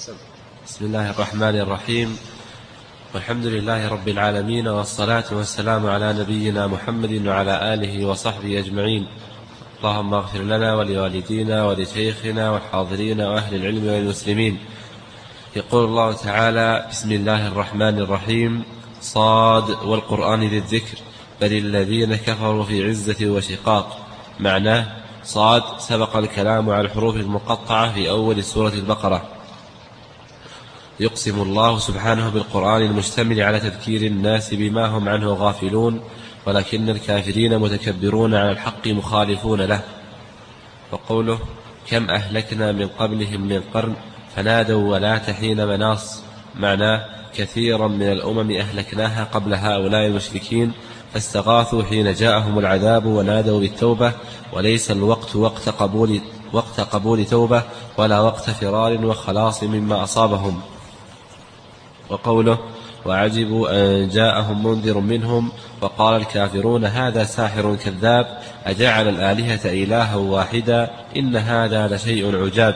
بسم الله الرحمن الرحيم، والحمد لله رب العالمين، والصلاة والسلام على نبينا محمد وعلى آله وصحبه أجمعين. اللهم اغفر لنا ولوالدينا ولشيخنا والحاضرين وأهل العلم والمسلمين. يقول الله تعالى: بسم الله الرحمن الرحيم، صاد والقرآن ذي الذكر، بل الذين كفروا في عزة وشقاق. معناه: صاد سبق الكلام على الحروف المقطعة في أول سورة البقرة. يقسم الله سبحانه بالقرآن المشتمل على تذكير الناس بما هم عنه غافلون، ولكن الكافرين متكبرون على الحق مخالفون له. وقوله: كم أهلكنا من قبلهم من قرن فنادوا ولا تحين مناص. معناه: كثيرا من الأمم أهلكناها قبل هؤلاء المشركين فاستغاثوا حين جاءهم العذاب ونادوا بالتوبة، وليس الوقت وقت قبول توبة ولا وقت فرار وخلاص مما أصابهم. وقوله: وعجبوا أن جاءهم منذر منهم وقال الكافرون هذا ساحر كذاب أجعل الآلهة إلها واحدا إن هذا لشيء عجاب.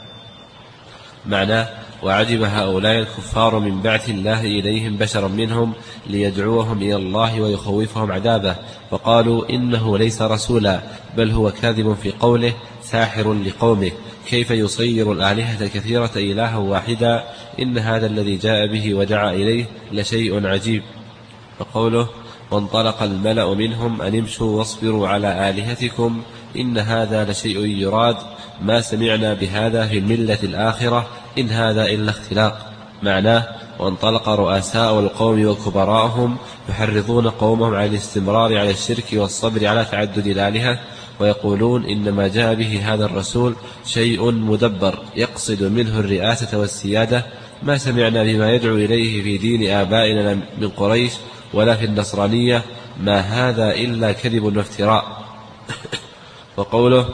معناه: وعجب هؤلاء الكفار من بعث الله إليهم بشرا منهم ليدعوهم إلى الله ويخوفهم عذابه، وقالوا إنه ليس رسولا بل هو كاذب في قوله ساحر لقومه، كيف يصير الآلهة كثيرة إلها واحدا إن هذا الذي جاء به ودعا إليه لشيء عجيب. وقوله: وانطلق الملأ منهم أن امشوا واصبروا على آلهتكم إن هذا لشيء يراد ما سمعنا بهذا في الملة الآخرة إن هذا إلا اختلاق. معناه: وانطلق رؤساء القوم وكبراءهم يحرضون قومهم على الاستمرار على الشرك والصبر على تعدد الآلهة، ويقولون إنما جاء به هذا الرسول شيء مدبر يقصد منه الرئاسة والسيادة، ما سمعنا بما يدعو إليه في دين آبائنا من قريش ولا في النصرانية، ما هذا إلا كذب وافتراء. وقوله: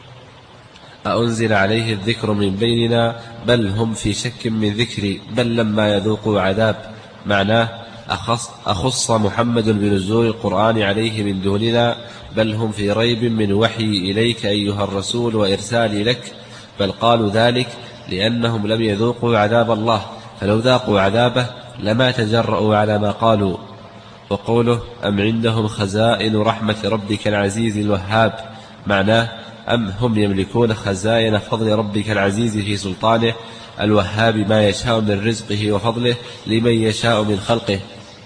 أأنزل عليه الذكر من بيننا بل هم في شك من ذكري بل لما يذوقوا عذاب. معناه: أخص محمد بنزول القرآن عليه من دوننا، بل هم في ريب من وحي إليك أيها الرسول وإرسالي لك، بل قالوا ذلك لأنهم لم يذوقوا عذاب الله، فلو ذاقوا عذابه لما تجرؤوا على ما قالوا. وقوله: أم عندهم خزائن رحمة ربك العزيز الوهاب. معناه: أم هم يملكون خزائن فضل ربك العزيز في سلطانه الوهاب ما يشاء من رزقه وفضله لمن يشاء من خلقه.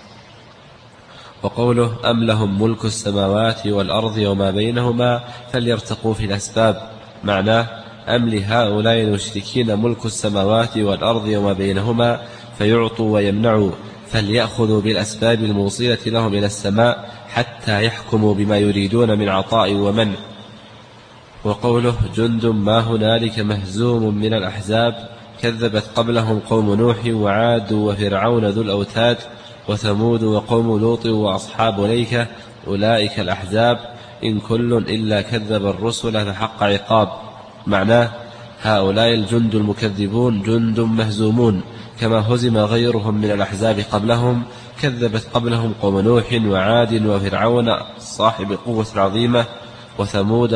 وقوله: أم لهم ملك السماوات والأرض وما بينهما فليرتقوا في الأسباب. معناه: أم لهؤلاء المشركين ملك السماوات والأرض وما بينهما فيعطوا ويمنعوا، فليأخذوا بالأسباب الموصلة لهم إلى السماء حتى يحكموا بما يريدون من عطاء ومنع. وقوله: جند ما هنالك مهزوم من الأحزاب، كذبت قبلهم قوم نوح وعاد وفرعون ذو الأوتاد وثمود وقوم لوط وأصحاب ليكة أولئك الأحزاب إن كل إلا كذب الرسل فحق عقاب. معناه: هؤلاء الجند المكذبون جند مهزومون كما هزم غيرهم من الأحزاب قبلهم، كذبت قبلهم قوم نوح وعاد وفرعون صاحب قوة عظيمة وثمود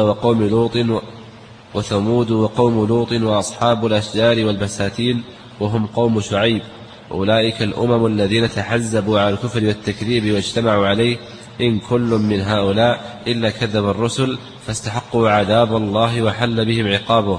وقوم لوط وأصحاب الأشجار والبساتين وهم قوم شعيب. أولئك الأمم الذين تحزبوا على الكفر والتكذيب واجتمعوا عليه، إن كل من هؤلاء إلا كذب الرسل فاستحقوا عذاب الله وحل بهم عقابه.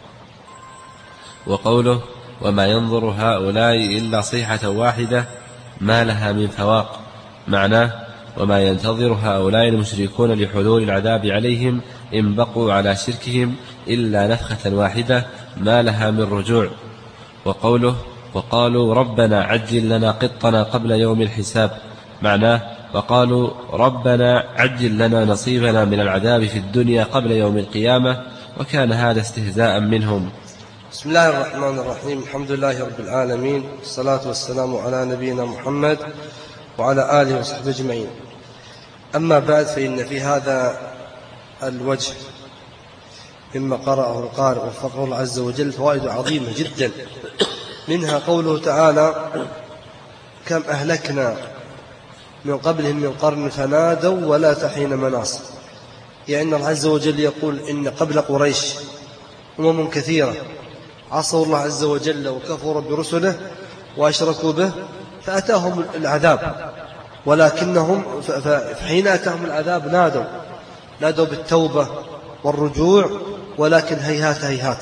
وقوله: وما ينظر هؤلاء إلا صيحة واحدة ما لها من فواق. معناه: وما ينتظر هؤلاء المشركون لحلول العذاب عليهم إن بقوا على شركهم إلا نفخة واحدة ما لها من رجوع. وقوله: وقالوا ربنا عجل لنا قطنا قبل يوم الحساب. معناه: وقالوا ربنا عجل لنا نصيبنا من العذاب في الدنيا قبل يوم القيامة، وكان هذا استهزاء منهم. بسم الله الرحمن الرحيم، الحمد لله رب العالمين، والصلاة والسلام على نبينا محمد وعلى آله وصحبه أجمعين. أما بعد، فإن في هذا الوجه مما قرأه القارئ وفقه الله عز وجل فوائد عظيمة جدا، منها قوله تعالى: كم أهلكنا من قبلهم من قرن فنادوا ولا تحين مناص. يعني الله عز وجل يقول إن قبل قريش أمم كثيرة عصوا الله عز وجل وكفروا برسله وأشركوا به فأتاهم العذاب، ولكنهم فحين أتاهم العذاب نادوا بالتوبة والرجوع، ولكن هيهات هيهات.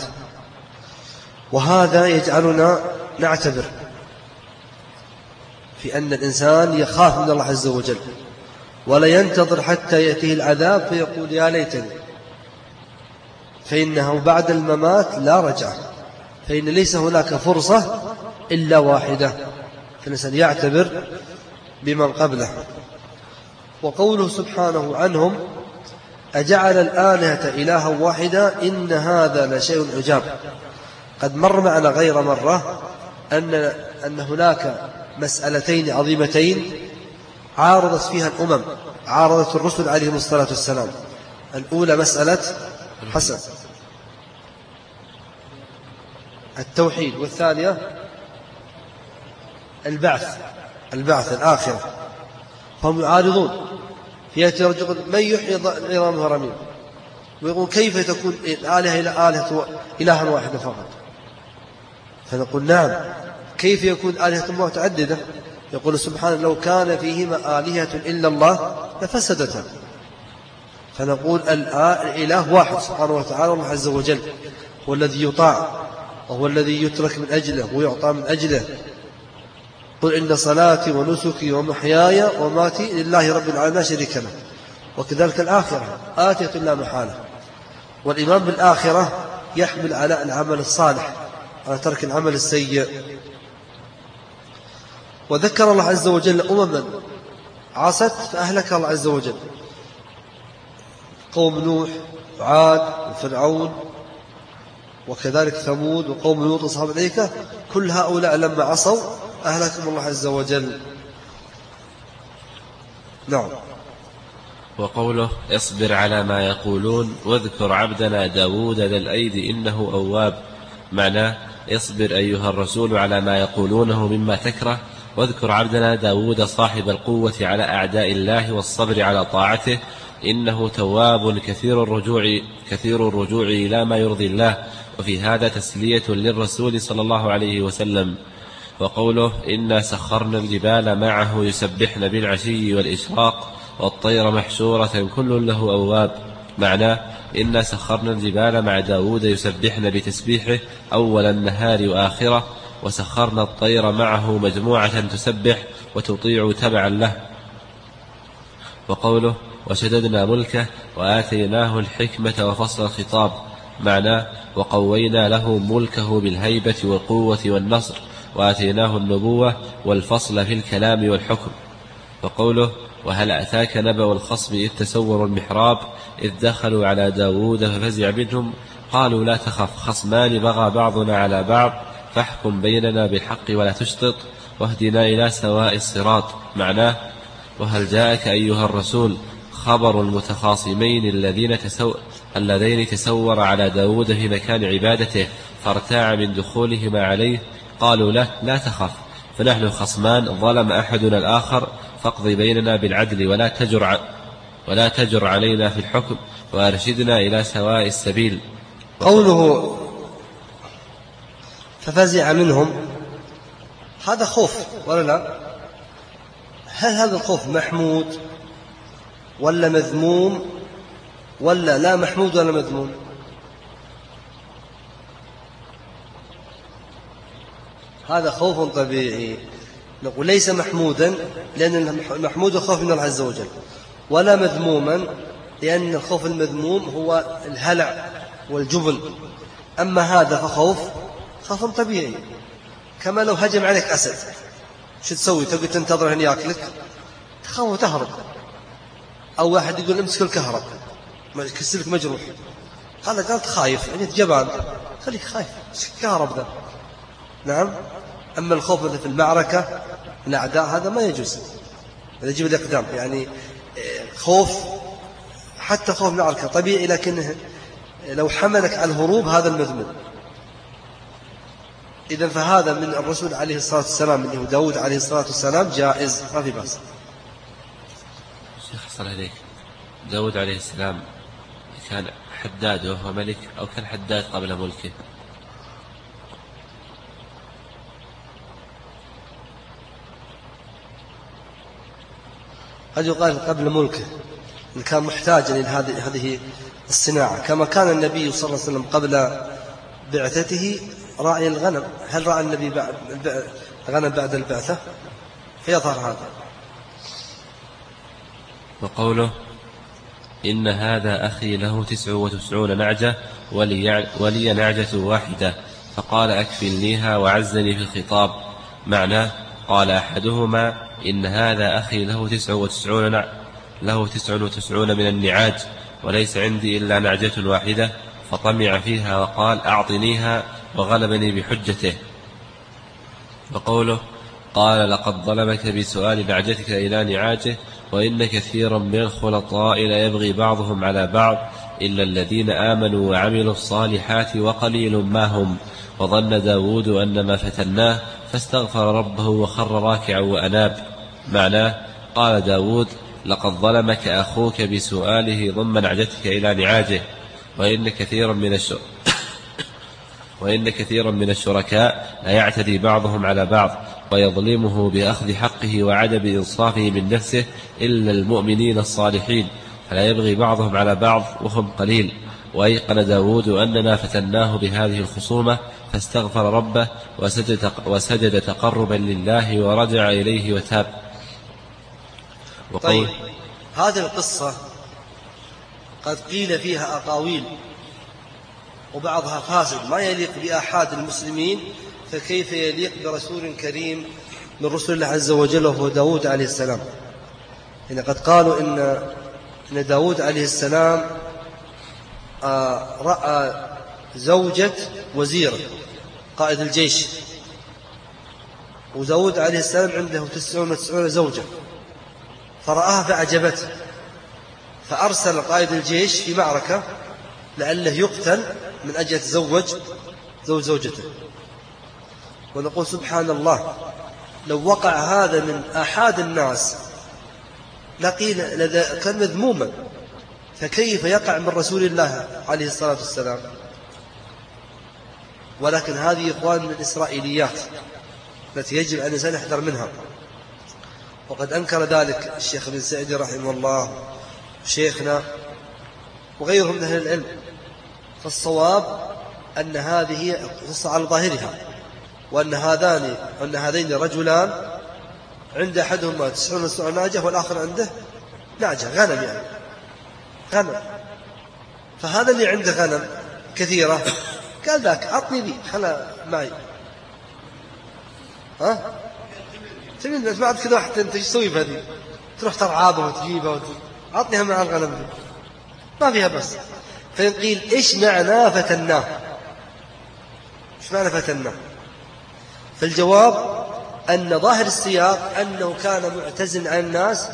وهذا يجعلنا نعتبر في أن الإنسان يخاف من الله عز وجل ولا ينتظر حتى يأتيه العذاب فيقول يا ليتني، فإنه بعد الممات لا رجعة، فإن ليس هناك فرصة إلا واحدة، فالإنسان يعتبر بمن قبله. وقوله سبحانه عنهم أجعل الآلهة إلها واحدا إن هذا لشيء عجاب. قد مر معنا غير مرة أن هناك مسألتين عظيمتين عارضت فيها الأمم، عارضت الرسل عليهم الصلاة والسلام. الأولى مسألة حسن التوحيد، والثانية البعث الآخرة، فهم يعارضون. يأتي رجل من يحيي العظام وهي رميم، ويقول كيف تكون الآلهة إلها واحدة فقط؟ فنقول نعم، كيف يكون آلهة متعددة؟ يقول سبحانه لو كان فيهما آلهة إلا الله لفسدتا. فنقول الإله واحد سبحانه وتعالى، الله عز وجل هو الذي يطاع وهو الذي يترك من أجله ويعطى من أجله. قل إن صلاتي ونسكي ومحياي وماتي لله رب العالمين لا شريك له. وكذلك الآخرة آتية لا محالة، والإيمان بالآخرة يحمل على العمل الصالح على ترك العمل السيء. وذكر الله عز وجل أمما عصت فأهلك الله عز وجل، قوم نوح وعاد وفرعون وكذلك ثمود وقوم لوط وأصحاب الأيكة، كل هؤلاء لما عصوا أهلكهم الله عز وجل. نعم. وقوله اصبر على ما يقولون واذكر عبدنا داود ذا الأيد إنه أواب. معناه اصبر أيها الرسول على ما يقولونه مما تكره، واذكر عبدنا داود صاحب القوة على أعداء الله والصبر على طاعته إنه تواب كثير الرجوع إلى ما يرضي الله. وفي هذا تسلية للرسول صلى الله عليه وسلم. وقوله إنا سخرنا الجبال معه يسبحن بالعشي والإشراق والطير محشورة كل له أواب. معناه إنا سخرنا الجبال مع داود يسبحن بتسبيحه أول النهار وآخره، وسخرنا الطير معه مجموعة تسبح وتطيع تبعا له. وقوله وشددنا ملكه وآتيناه الحكمة وفصل الخطاب. معناه وقوينا له ملكه بالهيبة والقوة والنصر، وآتيناه النبوة والفصل في الكلام والحكم. وقوله وهل أتاك نبأ الخصم إذ تسوروا المحراب إذ دخلوا على داود ففزع منهم قالوا لا تخف خصمان بغى بعضنا على بعض فاحكم بيننا بالحق ولا تشطط واهدنا إلى سواء الصراط. معناه وهل جاءك أيها الرسول خبر المتخاصمين اللذين تسور على داود في مكان عبادته فارتاع من دخولهما عليه قالوا له لا تخف فنحن خصمان ظلم أحدنا الآخر فاقض بيننا بالعدل ولا تجر علينا في الحكم وأرشدنا إلى سواء السبيل. قوله ففزع منهم هذا خوف ولا لا؟ هل هذا الخوف محمود ولا مذموم ولا لا محمود ولا مذموم؟ هذا خوف طبيعي، نقول ليس محمودا لأن المحمود خوف من الله عز وجل، ولا مذموما لأن الخوف المذموم هو الهلع والجبن. أما هذا فخوف طبيعي، كما لو هجم عليك أسد شو تسوي؟ تقول تنتظر أن يأكلك؟ تخاف وتهرب. أو واحد يقول امسك الكهرب كسلك مجروح، قالت خايف يعني جبان، خليك خايف كهرب ذا. نعم. أما الخوف في المعركة الأعداء هذا ما يجوز، هذا يجب الإقدام. يعني خوف حتى خوف المعركة طبيعي، لكنه لو حملك على الهروب هذا المذموم. إذن فهذا من الرسول عليه الصلاة والسلام من داود عليه الصلاة والسلام جائز، ما في بأس. شيخ صلى عليك، داود عليه السلام كان حداد وهو ملك أو كان حداد قبل ملكه؟ قد يقال قبل ملكه إن كان محتاجا إلى هذه الصناعة، كما كان النبي صلى الله عليه وسلم قبل بعثته راعي الغنم. هل رأى النبي الغنم بعد البعثة؟ فيظهر هذا. وقوله إن هذا أخي له 99 نعجة ولي نعجة واحدة فقال أكفلنيها وعزني في الخطاب. معناه قال أحدهما إن هذا أخي له 99 من النعاج وليس عندي إلا نعجة واحدة، فطمع فيها وقال أعطنيها وغلبني بحجته. وقوله قال لقد ظلمك بسؤال نعجتك إلى نعاجه وإن كثيرا من الخلطاء ليبغي بعضهم على بعض إلا الذين آمنوا وعملوا الصالحات وقليل ما هم. وظن داود أنما فتناه فاستغفر ربه وخر راكعا وأناب. معناه قال داود لقد ظلمك أخوك بسؤاله ضم نعجتك إلى نعاجه وإن كثيرا من الشركاء لا يعتدي بعضهم على بعض ويظلمه بأخذ حقه وعدم إنصافه من نفسه إلا المؤمنين الصالحين، فلا يبغي بعضهم على بعض وهم قليل. وأيقن داود أننا فتناه بهذه الخصومة فاستغفر ربه وسجد تقربا لله ورجع إليه وتاب. طيب، هذه القصة قد قيل فيها أقاويل وبعضها فاسد ما يليق بأحد المسلمين، فكيف يليق برسول كريم من رسل الله عز وجل وهو داود عليه السلام؟ يعني قد قالوا إن داود عليه السلام رأى زوجة وزيره قائد الجيش، وداود عليه السلام عنده 99 زوجة، فرآها فأعجبته فأرسل قائد الجيش في معركة لعله يقتل من أجل يتزوج زوجته. ونقول سبحان الله، لو وقع هذا من أحد الناس لقيل كان مذموما، فكيف يقع من رسول الله عليه الصلاة والسلام؟ ولكن هذه إخوان من الإسرائيليات التي يجب أن الإنسان يحذر منها. وقد أنكر ذلك الشيخ بن سعيد رحمه الله شيخنا وغيرهم من أهل العلم. فالصواب أن هذه قصة على ظاهرها، وأن هذين رجلان عند أحدهما 99 نعجة والآخر عنده نعجة غنم، يعني غنم. فهذا اللي عنده غنم كثيرة قال ذاك أعطني لي خلا معي، تبين بعد كذا واحد أنت ايش تسوي بهذه؟ تروح ترعابها وتجيبها أعطنيها مع الغنم دي ما فيها بس. فيقيل إيش معنى فتناه؟ إيش معنى فتناه؟ فالجواب أن ظاهر السياق أنه كان معتزل عن الناس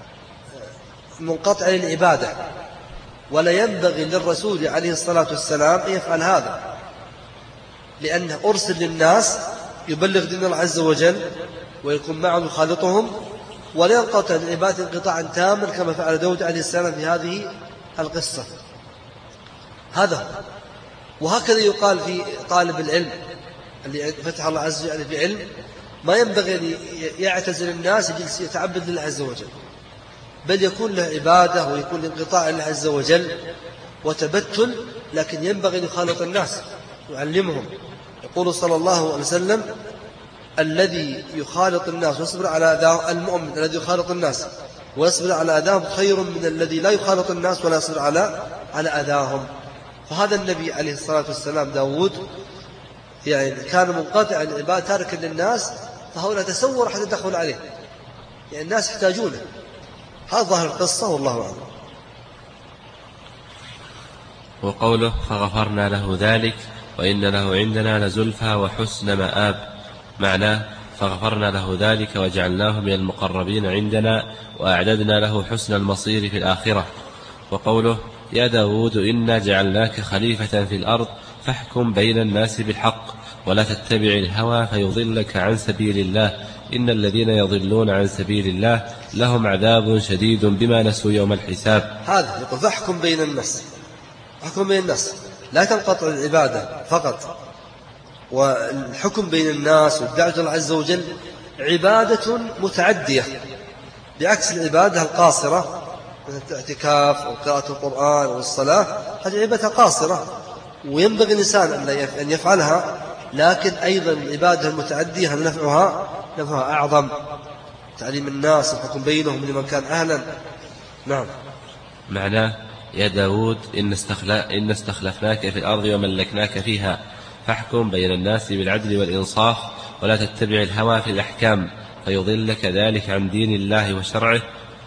منقطع للعبادة، ولا ينبغي للرسول عليه الصلاة والسلام أن يفعل هذا، لأنه أرسل للناس يبلغ دين الله عز وجل ويكون معهم يخالطهم، ولا ينقطع العبادة انقطاعا تاما كما فعل داود عليه السلام في هذه القصة. هذا وهكذا يقال في طالب العلم اللي فتح الله عز وجل في علم، ما ينبغي أن يعتزل الناس يجلس يتعبد لله عز وجل، بل يكون له عبادة ويكون لانقطاع لله عز وجل وتبتل، لكن ينبغي أن يخالط الناس يعلمهم. يقول صلى الله عليه وسلم الذي يخالط الناس ويصبر على أذاهم، المؤمن الذي يخالط الناس ويصبر على أذاهم خير من الذي لا يخالط الناس ولا يصبر على أذاهم. فهذا النبي عليه الصلاة والسلام داود يعني كان منقطع عن العبادة تاركا للناس، فهؤلاء تسور حتى تدخل عليه، يعني الناس يحتاجونه. هذا ظاهر القصة والله أعلم. وقوله فغفرنا له ذلك وإن له عندنا لزلفى وحسن مآب. معناه فغفرنا له ذلك وجعلناه من المقربين عندنا وأعددنا له حسن المصير في الآخرة. وقوله يا داود إنا جعلناك خليفة في الأرض فاحكم بين الناس بالحق ولا تتبع الهوى فيضلك عن سبيل الله إن الذين يضلون عن سبيل الله لهم عذاب شديد بما نسوا يوم الحساب. هذا يقول فاحكم بين الناس، احكم بين الناس، لا تنقطع العبادة فقط. والحكم بين الناس والدعوة الله عز وجل عبادة متعدية، بعكس العبادة القاصرة مثل الاعتكاف أو قراءة القرآن أو الصلاة، هذه عبادة قاصرة وينبغي الإنسان أن يفعلها، لكن أيضا العبادة المتعدية نفعها أعظم، تعليم الناس الحكم بينهم لمن كان أهلا. نعم. معناه: يا داود إن استخلفناك في الأرض وملكناك فيها، فاحكم بين الناس بالعدل والإنصاف، ولا تتبع الهوى في الأحكام فيضلك ذلك عن دين الله وشرعه.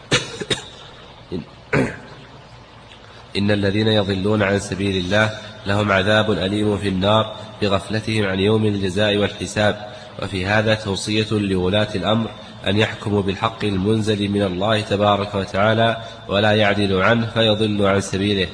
إن الذين يضلون عن سبيل الله لهم عذاب أليم في النار بغفلتهم عن يوم الجزاء والحساب. وفي هذا توصية لولاة الأمر أن يحكموا بالحق المنزل من الله تبارك وتعالى ولا يعدل عنه فيضل عن سبيله.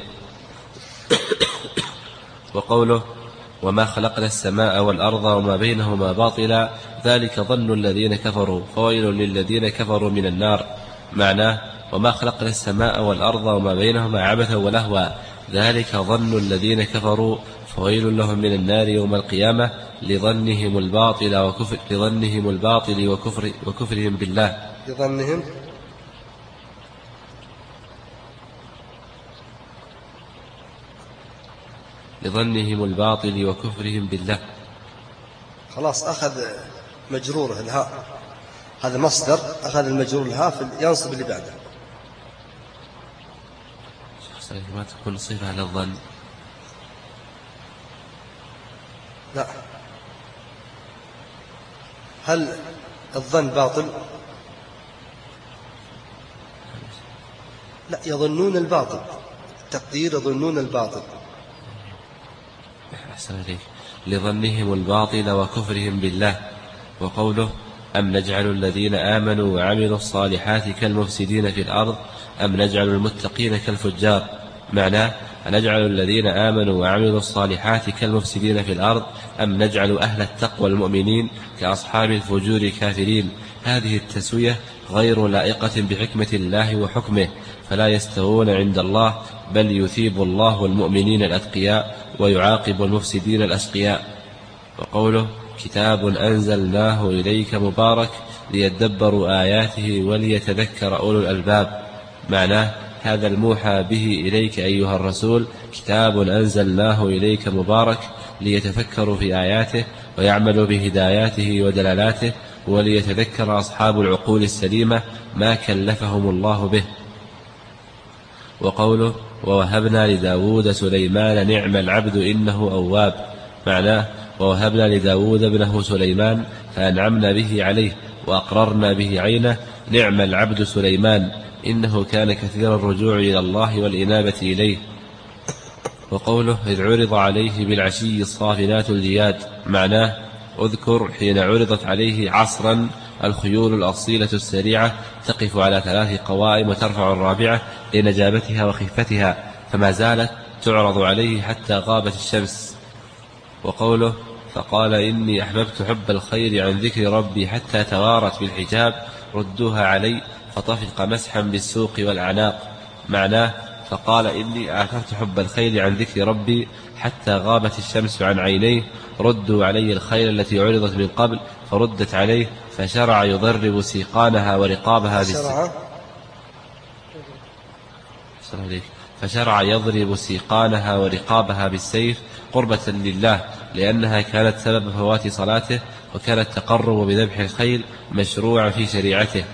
وقوله: وما خلقنا السماء والأرض وما بينهما باطلا ذلك ظن الذين كفروا فويل للذين كفروا من النار. معناه: وما خلقنا السماء والأرض وما بينهما عبثا ولهوا ذلك ظن الذين كفروا فويل لهم من النار يوم القيامة لظنهم الباطل وكفرهم بالله. لظنهم الباطل وكفرهم بالله. خلاص أخذ مجرور الهاء، هذا مصدر أخذ المجرور الهاء ينصب اللي بعده. ما تكون صفة على الظن. لا، هل الظن باطل؟ لا، يظنون الباطل، التقدير يظنون الباطل. أحسن عليك. لظنهم الباطل وكفرهم بالله. وقوله: أم نجعل الذين آمنوا وعملوا الصالحات كالمفسدين في الأرض أم نجعل المتقين كالفجار. معناه: أنجعل الذين آمنوا وعملوا الصالحات كالمفسدين في الأرض أم نجعل أهل التقوى المؤمنين كأصحاب الفجور كافرين. هذه التسوية غير لائقة بحكمة الله وحكمه، فلا يستوون عند الله، بل يثيب الله المؤمنين الأتقياء ويعاقب المفسدين الأشقياء. وقوله: كتاب أنزلناه إليك مبارك ليدبروا آياته وليتذكر أولو الألباب. معناه: هذا الموحى به إليك أيها الرسول كتاب أنزلناه إليك مبارك ليتفكروا في آياته ويعملوا بهداياته ودلالاته وليتذكر أصحاب العقول السليمة ما كلفهم الله به. وقوله: ووهبنا لداود سليمان نعم العبد إنه أواب. معناه: ووهبنا لداود ابنه سليمان فأنعمنا به عليه وأقررنا به عينه نعم العبد سليمان إنه كان كثير الرجوع إلى الله والإنابة إليه. وقوله: إذ عرض عليه بالعشي الصافنات الجياد. معناه: اذكر حين عرضت عليه عصرا الخيول الأصيلة السريعة تقف على 3 قوائم وترفع الرابعة لنجابتها وخفتها، فما زالت تعرض عليه حتى غابت الشمس. وقوله: فقال إني أحببت حب الخير عن ذكر ربي حتى توارت بالحجاب ردوها علي فطفق مسحا بالسوق والأعناق. معناه: فقال إني آثرت حب الخيل عن ذكر ربي حتى غابت الشمس عن عينيه ردوا علي الخيل التي عرضت من قبل فردت عليه فشرع يضرب سيقانها ورقابها بالسيف. فشرع يضرب سيقانها ورقابها بالسيف قربة لله، لأنها كانت سبب فوات صلاته، وكان التقرب بذبح الخيل مشروعا في شريعته.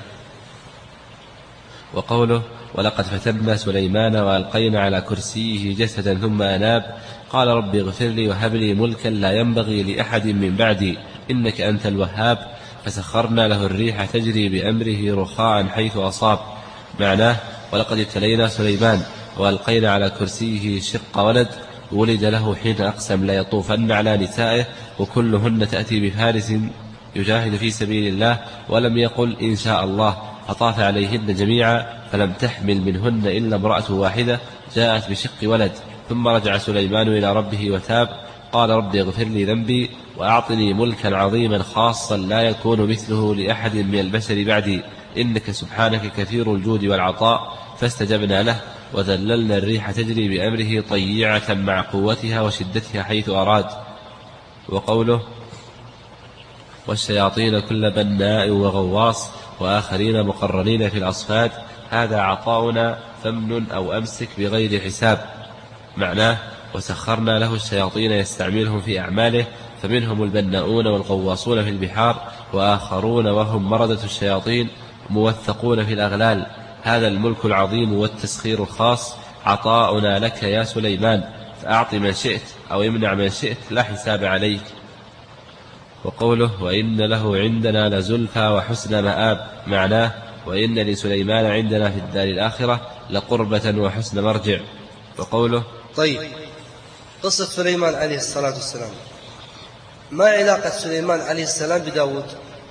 وقوله: ولقد فتنا سليمان وألقينا على كرسيه جسدا ثم أناب قال رب اغفر لي وهب لي ملكا لا ينبغي لأحد من بعدي إنك أنت الوهاب فسخرنا له الريح تجري بأمره رخاء حيث أصاب. معناه: ولقد ابتلينا سليمان وألقينا على كرسيه شق ولد ولد له حين أقسم لا يطوفن على نسائه وكلهن تأتي بفارس يجاهد في سبيل الله ولم يقل إن شاء الله، فطاف عليهن جميعا فلم تحمل منهن إلا امرأة واحدة جاءت بشق ولد. ثم رجع سليمان إلى ربه وتاب قال رب اغفر لي ذنبي وأعطني ملكا عظيما خاصا لا يكون مثله لأحد من البشر بعدي إنك سبحانك كثير الجود والعطاء. فاستجبنا له وذللنا الريح تجري بأمره طيعة مع قوتها وشدتها حيث أراد. وقوله: والشياطين كل بناء وغواص وآخرين مقرنين في الأصفاد، هذا عطاؤنا فمن أو أمسك بغير حساب. معناه وسخرنا له الشياطين يستعملهم في أعماله، فمنهم البناؤون والغواصون في البحار، وآخرون وهم مردة الشياطين موثقون في الأغلال. هذا الملك العظيم والتسخير الخاص عطاؤنا لك يا سليمان، فأعط من شئت أو امنع من شئت، لا حساب عليك. وقوله وإن له عندنا لزلفى وحسن مآب، معناه وإن لسليمان عندنا في الدار الآخرة لقربة وحسن مرجع. وقوله طيب، قصة سليمان عليه الصلاة والسلام، ما علاقة سليمان عليه السلام بداود؟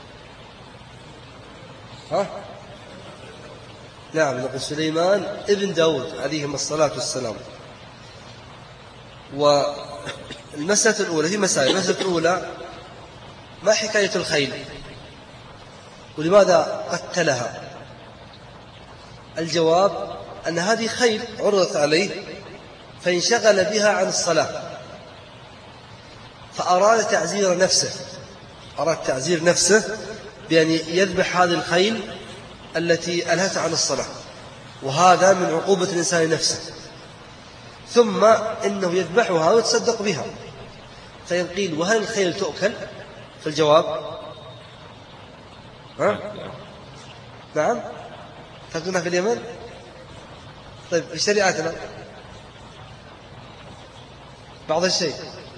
نعم، نقول سليمان ابن داود عليهم الصلاة والسلام. والمسألة الأولى، في مسائل. المسألة الأولى، ما حكاية الخيل ولماذا قتلها؟ الجواب أن هذه خيل عرضت عليه فانشغل بها عن الصلاة، فأراد تعزير نفسه بأن يذبح هذه الخيل التي ألهت عن الصلاة، وهذا من عقوبة الإنسان نفسه. ثم إنه يذبحها ويتصدق بها، فيقيل وهل الخيل تؤكل؟ فالجواب نعم، تأكلونها في اليمن. طيب، في شريعتنا بعض الشيء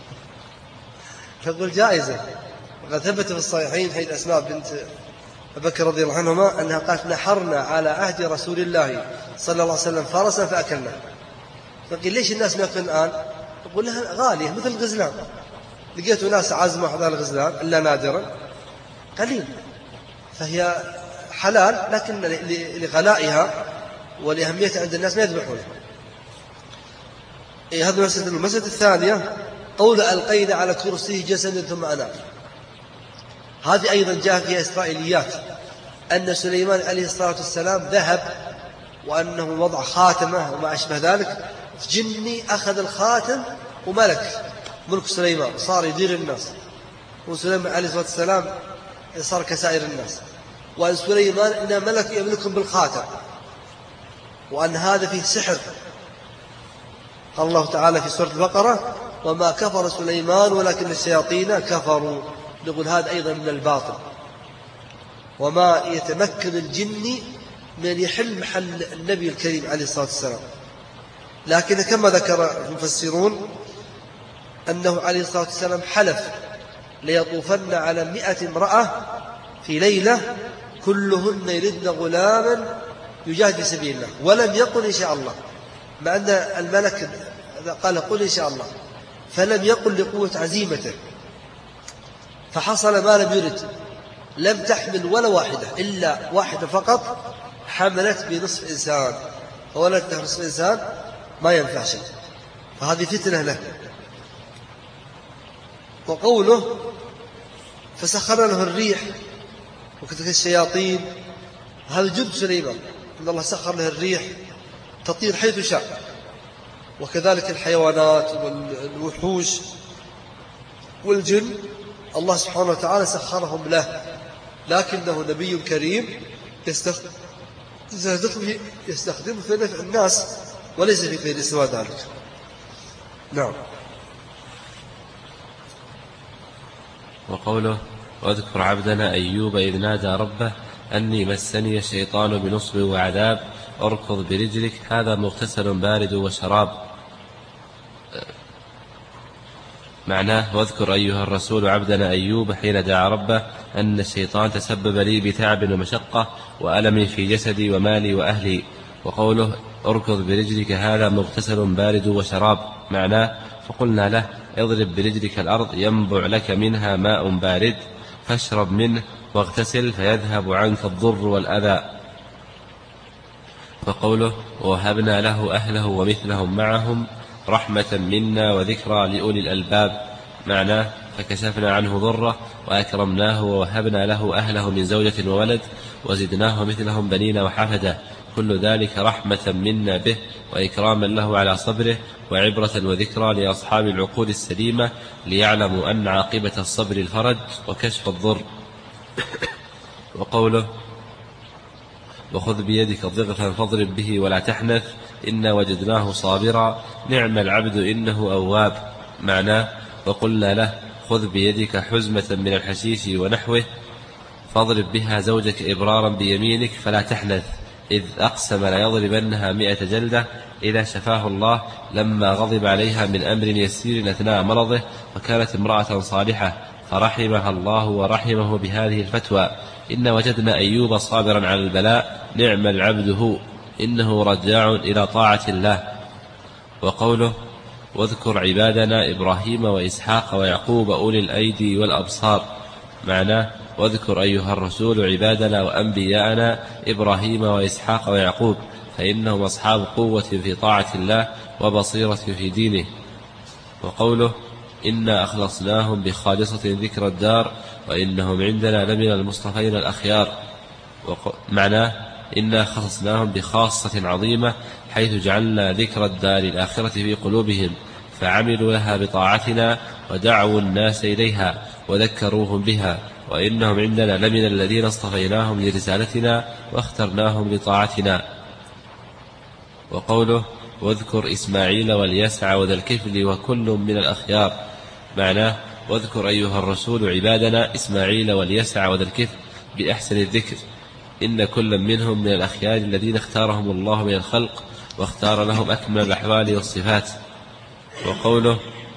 تقول جائزة. وقد ثبت في الصحيحين حيث أسماء بنت بكر رضي الله عنهما أنها قالت نحرنا على عهد رسول الله صلى الله عليه وسلم فرسا فأكلنا. فقيل ليش الناس ما يأكلون الآن؟ يقول لها غالية مثل الغزلان، لقيت ناس عزموا هذا الغزلان إلا نادرا قليل، فهي حلال، لكن لغلائها ولأهميتها عند الناس ما يذبحونها. هذا المسألة الثانية، قول ألقينا على كرسيه جسدا ثم أناب. هذه أيضا جاء فيها إسرائيليات أن سليمان عليه الصلاة والسلام ذهب وأنه وضع خاتمه وما أشبه ذلك، جني أخذ الخاتم وملك ملك سليمان، صار يدير الناس، وسليمان عليه الصلاة والسلام صار كسائر الناس، وأن سليمان إن ملك يملكهم بالخاتم، وأن هذا فيه سحر. قال الله تعالى في سورة البقرة وما كفر سليمان ولكن الشياطين كفروا. نقول هذا أيضا من الباطل، وما يتمكن الجن من يحل محل النبي الكريم عليه الصلاة والسلام. لكن كما ذكر المفسرون أنه عليه الصلاة والسلام حلف ليطوفن على 100 امرأة في ليلة كلهن يردن غلاما يجاهد في سبيل الله، ولم يقل إن شاء الله، مع أن الملك قال قل إن شاء الله، فلم يقل لقوة عزيمته، فحصل ما لم يرد. لم تحمل ولا واحدة إلا واحدة فقط حملت بنصف إنسان، فولدت نصف إنسان ما ينفع شيء، فهذه فتنة له. وقوله فسخر له الريح وكذلك الشياطين، هذا جند سليمان، إن الله سخر له الريح تطير حيث شاء، وكذلك الحيوانات والوحوش والجن الله سبحانه وتعالى سخرهم له، لكنه نبي كريم يستخدمه في نفع الناس وليس في غير سوى ذلك. نعم. وقوله واذكر عبدنا أيوب إذ نادى ربه أني مسني الشيطان بنصب وعذاب أركض برجلك، هذا مغتسل بارد وشراب. معناه واذكر أيها الرسول عبدنا أيوب حين دعا ربه أن الشيطان تسبب لي بتعب ومشقة وألم في جسدي ومالي وأهلي. وقوله أركض برجلك هذا مغتسل بارد وشراب، معناه فقلنا له اضرب برجلك الأرض ينبع لك منها ماء بارد فاشرب منه واغتسل فيذهب عنك الضر والأذى. وقوله ووهبنا له أهله ومثلهم معهم رحمة منا وذكرى لأولي الألباب، معناه فكشفنا عنه ضره وأكرمناه ووهبنا له أهله من زوجة وولد وزدناه مثلهم بنين وحفدة، كل ذلك رحمة منا به وإكراما له على صبره وعبرة وذكرى لأصحاب العقول السليمة ليعلموا أن عاقبة الصبر الفرج وكشف الضر. وقوله وخذ بيدك ضغثا فاضرب به ولا تحنث إنا وجدناه صابرا نعم العبد إنه أواب. معناه وقلنا له خذ بيدك حزمة من الحشيش ونحوه فاضرب بها زوجك إبرارا بيمينك فلا تحنث، إذ أقسم لا يضربنها 100 جلدة إذا شفاه الله لما غضب عليها من أمر يسير أثناء مرضه، وكانت امرأة صالحة فرحمها الله ورحمه بهذه الفتوى. إن وجدنا أيوب صابرا على البلاء نعم العبد هو إنه رجاع إلى طاعة الله. وقوله واذكر عبادنا إبراهيم وإسحاق ويعقوب أولي الأيدي والأبصار. معناه واذكر أيها الرسول عبادنا وأنبياءنا إبراهيم وإسحاق ويعقوب، فإنهم أصحاب قوة في طاعة الله وبصيرة في دينه. وقوله إنا أخلصناهم بخالصة ذكر الدار وإنهم عندنا لمن المصطفين الأخيار. معناه إنا خصصناهم بخاصة عظيمة حيث جعلنا ذكر الدار الآخرة في قلوبهم فعملوا لها بطاعتنا ودعوا الناس إليها وذكروهم بها، وإنهم عندنا لمن الذين اصطفيناهم لرسالتنا واخترناهم لطاعتنا. وقوله واذكر إسماعيل واليسع وذا الكفل وكل من الأخيار. معناه واذكر أيها الرسول عبادنا إسماعيل واليسع وذا الكفل بأحسن الذكر، إن كل منهم من الأخيار الذين اختارهم الله من الخلق واختار لهم أكمل الأحوال والصفات. وقوله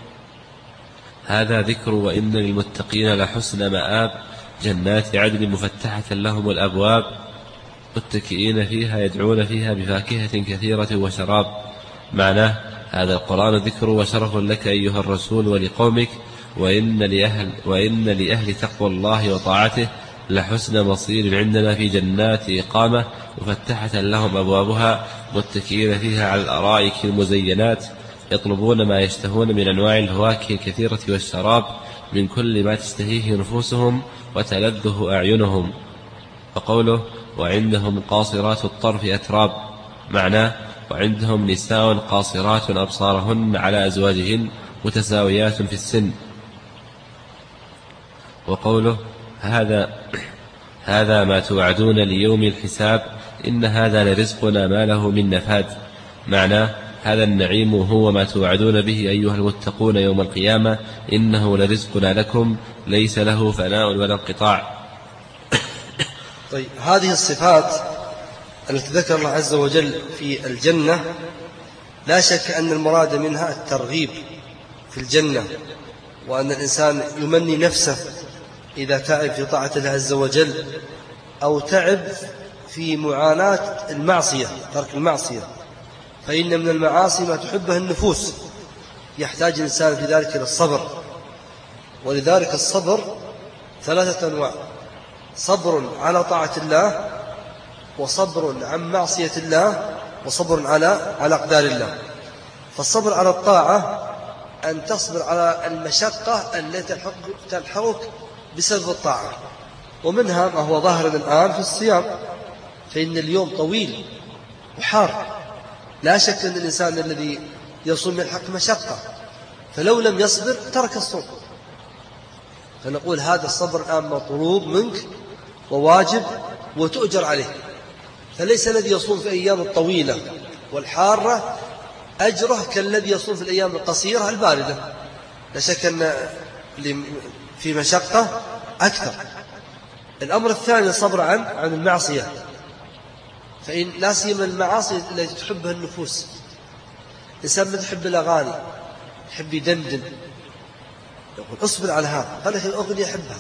هذا ذكر وإن للمتقين لحسن مآب جنات عدن مفتحة لهم الأبواب متكئين فيها يدعون فيها بفاكهة كثيرة وشراب. معناه هذا القرآن ذكر وشرف لك أيها الرسول ولقومك، وإن لأهل تقوى الله وطاعته لحسن مصير عندنا في جنات إقامة مفتحة لهم أبوابها متكئين فيها على الأرائك المزينات يطلبون ما يشتهون من أنواع الفواكه الكثيرة والشراب من كل ما تشتهيه نفوسهم وتلذه أعينهم. وقوله وعندهم قاصرات الطرف أتراب. معناه وعندهم نساء قاصرات أبصارهن على أزواجهن متساويات في السن. وقوله هذا ما توعدون ليوم الحساب إن هذا لرزقنا ما له من نفاد. معناه هذا النعيم هو ما توعدون به أيها المتقون يوم القيامة إنه لرزقنا لكم ليس له فناء ولا انقطاع. طيب هذه الصفات التي ذكر الله عز وجل في الجنة لا شك أن المراد منها الترغيب في الجنة، وأن الإنسان يمني نفسه إذا تعب في طاعة الله عز وجل أو تعب في معاناة المعصية ترك المعصية، فإن من المعاصي ما تحبه النفوس يحتاج الإنسان في ذلك إلى الصبر. ولذلك الصبر 3 أنواع: صبر على طاعة الله، وصبر عن معصية الله، وصبر على أقدار الله. فالصبر على الطاعة أن تصبر على المشقة التي تلحقك بسبب الطاعة، ومنها ما هو ظاهر الآن في الصيام، فإن اليوم طويل وحار، لا شك أن الإنسان الذي يصوم يلحق مشقة، فلو لم يصبر ترك الصوم. فنقول هذا الصبر الآن مطلوب منك وواجب وتؤجر عليه. فليس الذي يصوم في الأيام الطويلة والحارة أجره كالذي يصوم في الأيام القصيرة الباردة، لا شك أن في مشقة أكثر. الأمر الثاني الصبر عن المعصية، فإن لا سيما المعاصي التي تحبها النفوس. إنسان ما تحب الأغاني، يحب يدندن، يقول اصبر على هذا، هذه الأغنية أحبها،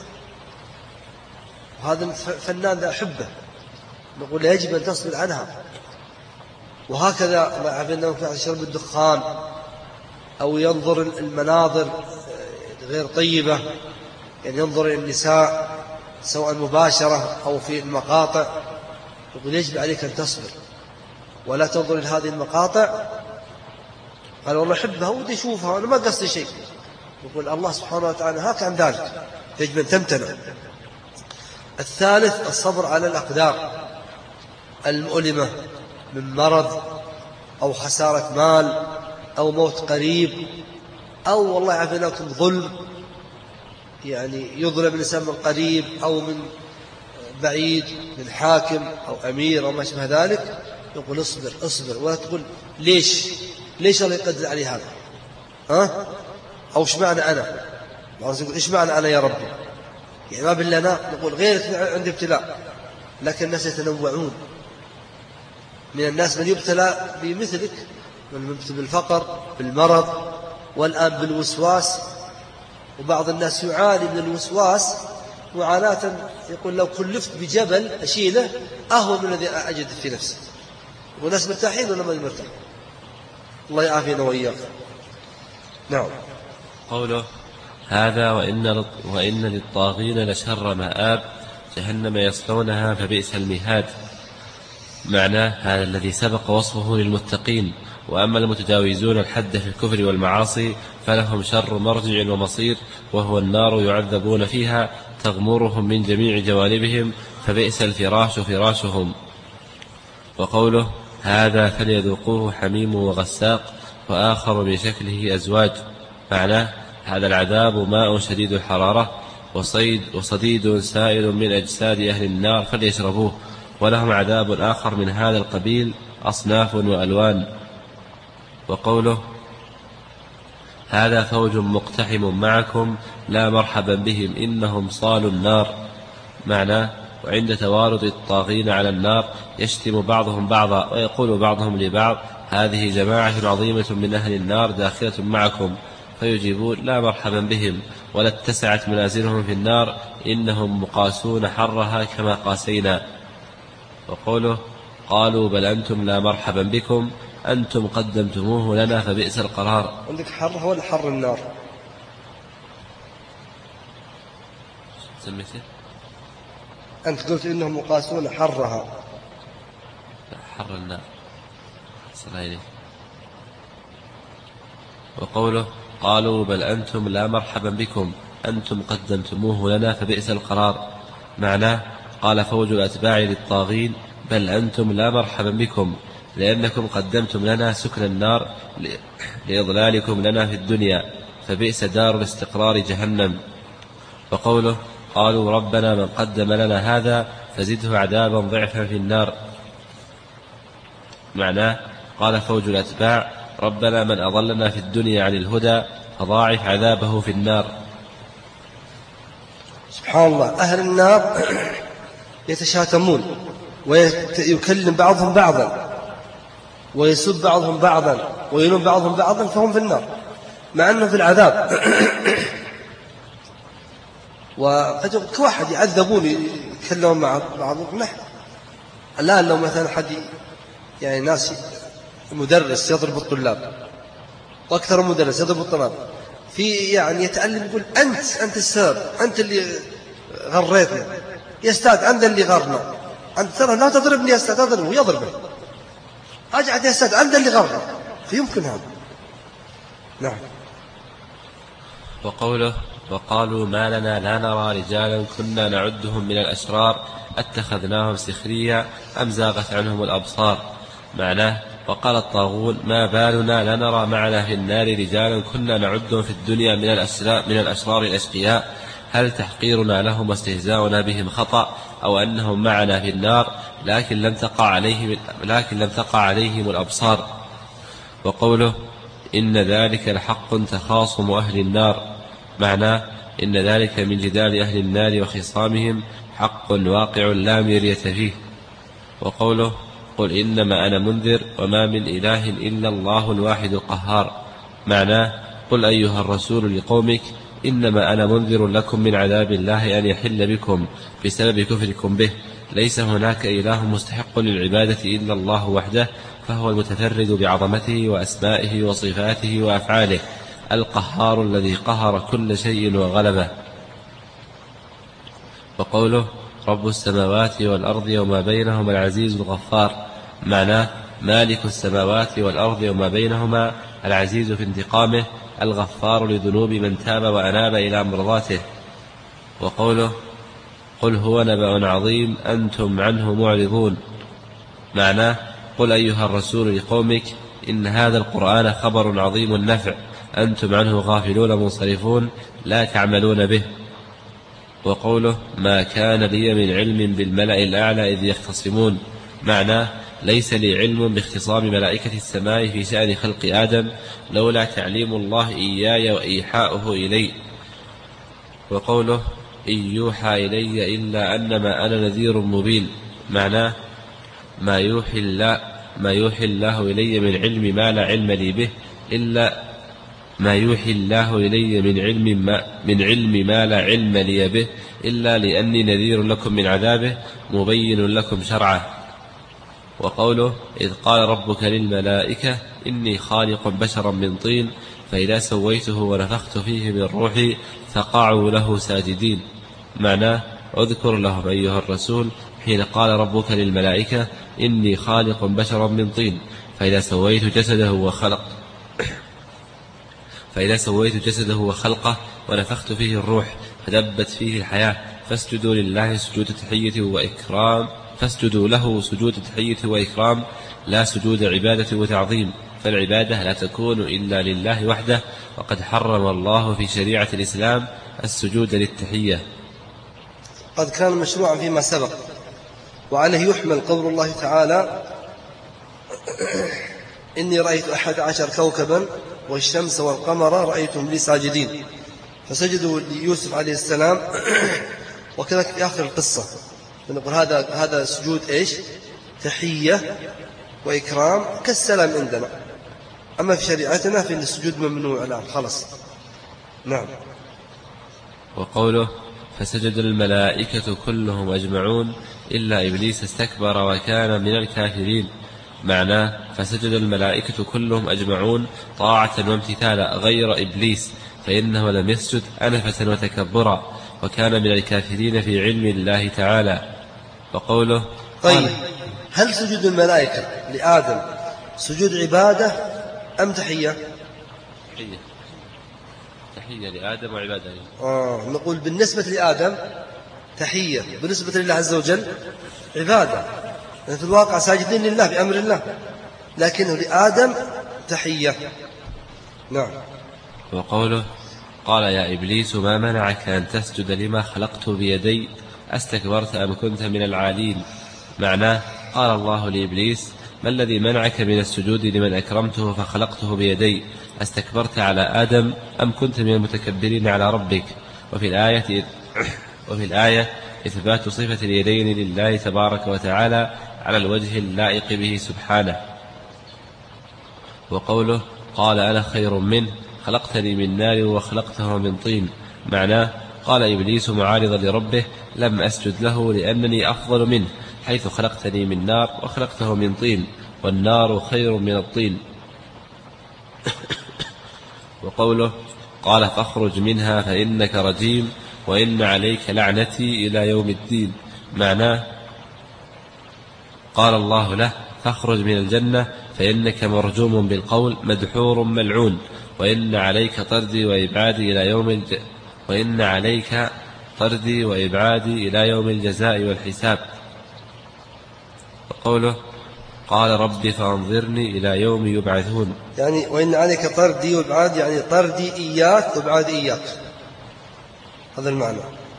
وهذا الفنان ذا أحبه، نقول يجب أن تصبر عنها. وهكذا ما عرفنا في شرب الدخان أو ينظر المناظر غير طيبة، يعني ينظر إلى النساء سواء مباشرة أو في المقاطع، يقول يجب عليك أن تصبر ولا تنظر إلى هذه المقاطع. قال والله أحبها ودي أشوفها وأنا ما قصدي شيء، يقول الله سبحانه وتعالى هاك عن ذلك، يجب أن تمتنع. الثالث الصبر على الأقدار المؤلمة من مرض أو خسارة مال أو موت قريب أو والله عافيناكم ظلم، يعني يظلم الإنسان من قريب أو من بعيد من حاكم أو أمير أو ما شابه ذلك يقول اصبر اصبر، ولا تقول ليش الله يقدر علي هذا، أو ايش معنى أنا، يقول ايش معنى أنا يا ربي، يعني ما بالله أنا نقول غيرك عندي ابتلاء، لكن الناس يتنوعون. من الناس من يبتلى بمثلك، من يبتلى بالفقر بالمرض والآن بالوسواس، وبعض الناس يعاني من الوسواس معاناة يقول لو كلفت بجبل أشيله أهون من الذي أجد في نفسي. وناس مرتاحين ولا ما مرتاح؟ الله يعافينا وإياك. نعم. قوله هذا وإن للطاغين لشر مآب جهنم يصلونها فبئس المهاد. معناه هذا الذي سبق وصفه للمتقين، وأما المتجاوزون الحد في الكفر والمعاصي فلهم شر مرجع ومصير، وهو النار يعذبون فيها تغمرهم من جميع جوانبهم فبئس الفراش فراشهم. وقوله هذا فليذوقوه حميم وغساق وآخر من شكله أزواج. معناه هذا العذاب ماء شديد الحرارة وصديد سائل من أجساد أهل النار فليشربوه، ولهم عذاب آخر من هذا القبيل أصناف وألوان. وقوله هذا فوج مقتحم معكم لا مرحبا بهم إنهم صالوا النار. معناه وعند توارد الطاغين على النار يشتم بعضهم بعضا ويقول بعضهم لبعض هذه جماعة عظيمة من أهل النار داخلة معكم، فيجيبون لا مرحبا بهم ولا اتسعت منازلهم في النار إنهم مقاسون حرها كما قاسينا. وقوله قالوا بل أنتم لا مرحبا بكم أنتم قدمتموه لنا فبئس القرار. عندك حرها ولا حر النار؟ سميته؟ أنت قلت إنهم مقاسون حرها. حر النار. وقوله قالوا بل أنتم لا مرحبا بكم أنتم قدمتموه لنا فبئس القرار. معناه قال فوج الأتباع للطاغين بل أنتم لا مرحبا بكم لأنكم قدمتم لنا سكن النار لإضلالكم لنا في الدنيا فبئس دار الاستقرار جهنم. وقوله قالوا ربنا من قدم لنا هذا فزده عذابا ضعفا في النار. معناه قال فوج الأتباع ربنا من أضلنا في الدنيا عن الهدى فضاعف عذابه في النار. سبحان الله. أهل النار يتشاتمون ويكلم بعضهم بعضا ويسب بعضهم بعضا ويلوم بعضهم بعضا فهم في النار مع أنهم في العذاب. وقد واحد يعذبون يتكلمون مع بعضهم. نحن الآن لو مثلا حد يعني ناس مدرس يضرب الطلاب وأكثر مدرس يضرب الطلاب في يعني يتعلم يقول أنت السبب، أنت اللي غريتنا يا أستاذ، أنت اللي غرنا، أنت ترى لا تضربني يا أستاذ، تضربه ويضربه، أجعد يا أستاذ أنت اللي غرنا، فيمكن هذا. نعم. وقوله وقالوا ما لنا لا نرى رجالا كنا نعدهم من الأشرار اتخذناهم سخريا أم زاغت عنهم الأبصار. معناه وقال الطاغون ما بالنا لا نرى معنا في النار رجالا كنا نعدهم في الدنيا من الأشرار الأشقياء، هل تحقيرنا لهم واستهزاؤنا بهم خطأ أو أنهم معنا في النار لكن لم تقع عليهم الأبصار. وقوله إن ذلك لحق تخاصم أهل النار. معناه إن ذلك من جدال أهل النار وخصامهم حق واقع لا مرية فيه. وقوله قل إنما أنا منذر وما من إله إلا الله الواحد القهار. معناه قل أيها الرسول لقومك إنما أنا منذر لكم من عذاب الله أن يحل بكم بسبب كفركم به، ليس هناك إله مستحق للعبادة إلا الله وحده، فهو المتفرد بعظمته وأسمائه وصفاته وأفعاله، القهار الذي قهر كل شيء وغلبه. وقوله رب السماوات والأرض وما بينهما العزيز الغفار. معناه مالك السماوات والأرض وما بينهما العزيز في انتقامه الغفار لذنوب من تاب وأناب إلى مرضاته. وقوله قل هو نبأ عظيم أنتم عنه معرضون. معناه قل أيها الرسول لقومك إن هذا القرآن خبر عظيم النفع أنتم عنه غافلون منصرفون لا تعملون به. وقوله ما كان لي من علم بالملأ الأعلى إذ يختصمون، معناه ليس لي علم باختصام ملائكة السماء في شأن خلق آدم لولا تعليم الله إياي وإيحاؤه إلي. وقوله إن يوحى إلي إلا أنما أنا نذير مبين، معناه ما يوحي الله إلي من علم ما لا علم لي به إلا ما يوحي الله إلي من علم ما لا علم لي به إلا لأني نذير لكم من عذابه مبين لكم شرعه. وقوله إذ قال ربك للملائكة إني خالق بشرا من طين فإذا سويته ونفخت فيه من روحي فقعوا له ساجدين، معناه اذكر لهم أيها الرسول حين قال ربك للملائكة إني خالق بشرا من طين فإذا سويت جسده وخلقه ونفخت فيه الروح فدبت فيه الحياة فاسجدوا له سجود تحية وإكرام لا سجود عبادة وتعظيم، فالعبادة لا تكون إلا لله وحده، وقد حرم الله في شريعة الإسلام السجود للتحية. قد كان مشروعا فيما سبق، وعليه يحمل قول الله تعالى إني رأيت 11 كوكبا والشمس والقمر رأيتهم لي ساجدين، فسجدوا ليوسف عليه السلام. وكذلك في آخر القصة نقول هذا سجود إيش؟ تحية وإكرام كالسلام عندنا، أما في شريعتنا في السجود ممنوع الآن خلص. نعم. وقوله فسجد الملائكة كلهم أجمعون إلا إبليس استكبر وكان من الكافرين، معناه فسجد الملائكة كلهم أجمعون طاعة وامتثالا غير إبليس فإنه لم يسجد أنفة وتكبرا وكان من الكافرين في علم الله تعالى. وقوله طيب هل سجود الملائكة لآدم سجود عبادة أم تحية؟ تحية لآدم وعبادة. نقول بالنسبة لآدم تحية، بالنسبة لله عز وجل عبادة، لأن في الواقع ساجدين لله بأمر الله، لكنه لآدم تحية. نعم. وقوله قال يا إبليس ما منعك أن تسجد لما خلقت بيدي أستكبرت أم كنت من العالين، معناه قال الله لإبليس ما الذي منعك من السجود لمن أكرمته فخلقته بيدي أستكبرت على آدم أم كنت من المتكبرين على ربك. وفي الآية إثبات صفة اليدين لله تبارك وتعالى على الوجه اللائق به سبحانه. وقوله قال أنا خير منه خلقتني من نار وخلقته من طين، معناه قال إبليس معارضا لربه لم أسجد له لأنني أفضل منه حيث خلقتني من نار وخلقته من طين والنار خير من الطين. وقوله قال فاخرج منها فإنك رجيم وإن عليك لعنتي إلى يوم الدين، معناه قال الله له فاخرج من الجنة فإنك مرجوم بالقول مدحور ملعون وإن عليك طردي وإبعادي إلى يوم الجزاء والحساب. وقوله قال رب فانظرني إلى يوم يبعثون، يعني وإن عليك طردي وإبعادي، يعني طردي إياك وإبعادي إياك، هذا المعنى.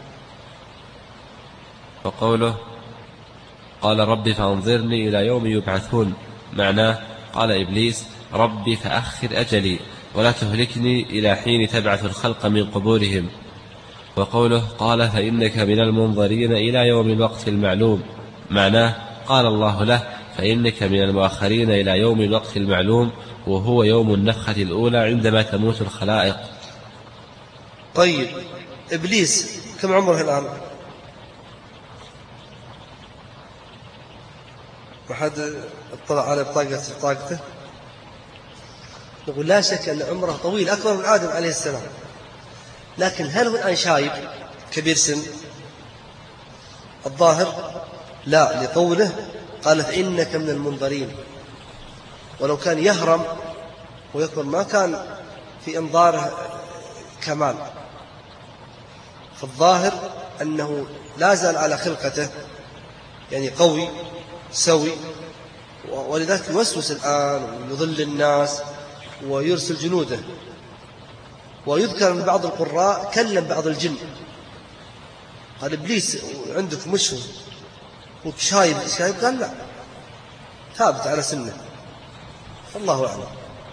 وقوله قال رب فانظرني إلى يوم يبعثون، معناه قال إبليس ربي فأخر أجلي ولا تهلكني إلى حين تبعث الخلق من قبورهم. وقوله قال فإنك من المنظرين إلى يوم الوقت المعلوم، معناه قال الله له فإنك من المؤخرين إلى يوم الوقت المعلوم وهو يوم النفخة الأولى عندما تموت الخلائق. طيب إبليس كم عمره الآن؟ ما حد اطلع على بطاقته؟ نقول لا شك أن عمره طويل أكبر من آدم عليه السلام، لكن هل هو الآن شايب كبير سن؟ الظاهر لا، لقوله قال فإنك من المنظرين، ولو كان يهرم ويكبر ما كان في انظاره كمال، فالظاهر أنه لا زال على خلقته، يعني قوي سوي، ولذلك يوسوس الآن ويضل الناس ويرسل جنوده. ويذكر من بعض القراء كلم بعض الجن قال إبليس عندك مش وشايب قال لا، ثابت على سنة. الله أعلم.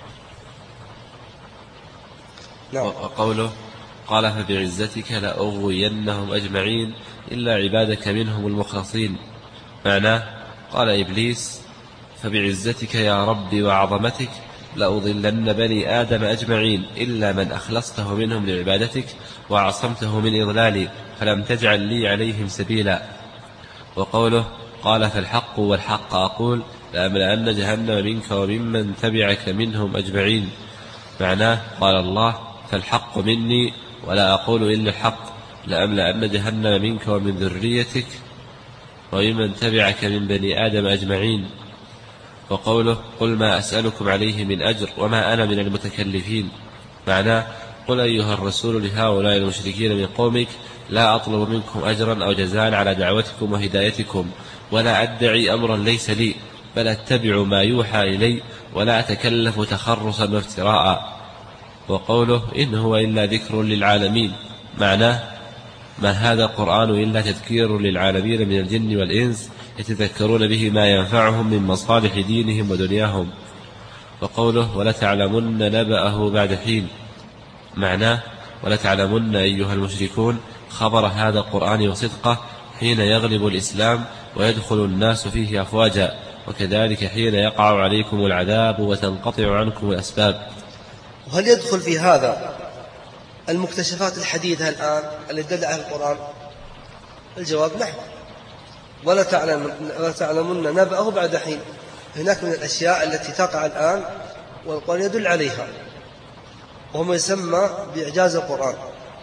نعم. وقوله قال فبعزتك لأغوينهم أجمعين إلا عبادك منهم المخلصين. معناه قال إبليس فبعزتك يا ربي وعظمتك لأضلن بني آدم أجمعين إلا من أخلصته منهم لعبادتك وعصمته من إضلالي فلم تجعل لي عليهم سبيلا. وقوله قال فالحق والحق أقول لأملأن جهنم منك وممن تبعك منهم أجمعين. معناه قال الله فالحق مني ولا أقول إلا الحق لأملأن جهنم منك ومن ذريتك وممن تبعك من بني آدم أجمعين. وقوله قل ما أسألكم عليه من أجر وما أنا من المتكلفين. معناه قل أيها الرسول لهؤلاء المشركين من قومك لا أطلب منكم أجرا أو جزاء على دعوتكم وهدايتكم ولا أدعي أمرا ليس لي بل أتبع ما يوحى إلي ولا أتكلف تخرصا وافتراء. وقوله إن هو إلا ذكر للعالمين. معناه ما هذا القرآن إلا تذكير للعالمين من الجن والإنس يتذكرون به ما ينفعهم من مصالح دينهم ودنياهم. وقوله ولتعلمن نبأه بعد حين. معناه ولتعلمن أيها المشركون خبر هذا القرآن وصدقه حين يغلب الإسلام ويدخل الناس فيه أفواجا وكذلك حين يقع عليكم العذاب وتنقطع عنكم الأسباب. وهل يدخل في هذا المكتشفات الحديثة الآن اللي دل على القرآن؟ الجواب نعم. ولا تعلمن نبأه بعد حين. هناك من الأشياء التي تقع الآن والقرآن يدل عليها وهو ما يسمى بإعجاز القرآن.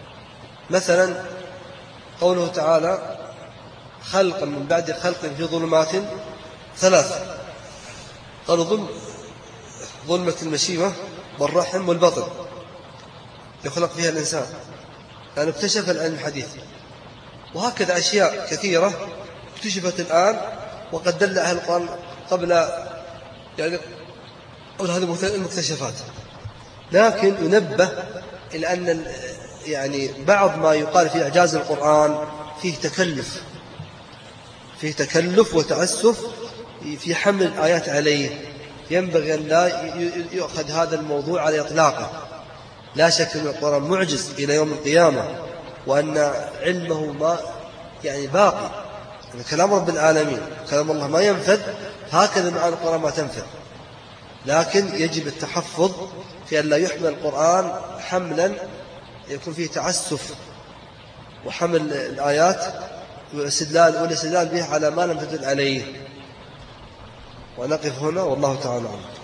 مثلا قوله تعالى خلقا من بعد خلق في ظلمات ثلاث. قالوا ظلمة المشيمة والرحم والبطن يخلق فيها الإنسان، لأنه اكتشف العلم الحديث. وهكذا أشياء كثيرة اكتشفت الآن وقد دل على القرآن قبل هذه المكتشفات. لكن ينبه إلى أن بعض ما يقال في إعجاز القرآن فيه تكلف وتأسف في حمل الآيات عليه. ينبغي أن لا يؤخذ هذا الموضوع على إطلاقه. لا شك أن القرآن معجز إلى يوم القيامة وأن علمه ما باقي. كلام رب العالمين كلام الله ما ينفذ، هكذا معاني القرآن ما تنفذ. لكن يجب التحفظ في أن لا يحمل القرآن حملا يكون فيه تعسف وحمل الآيات والاستدلال به على ما لم تدل عليه. ونقف هنا والله تعالى عنه.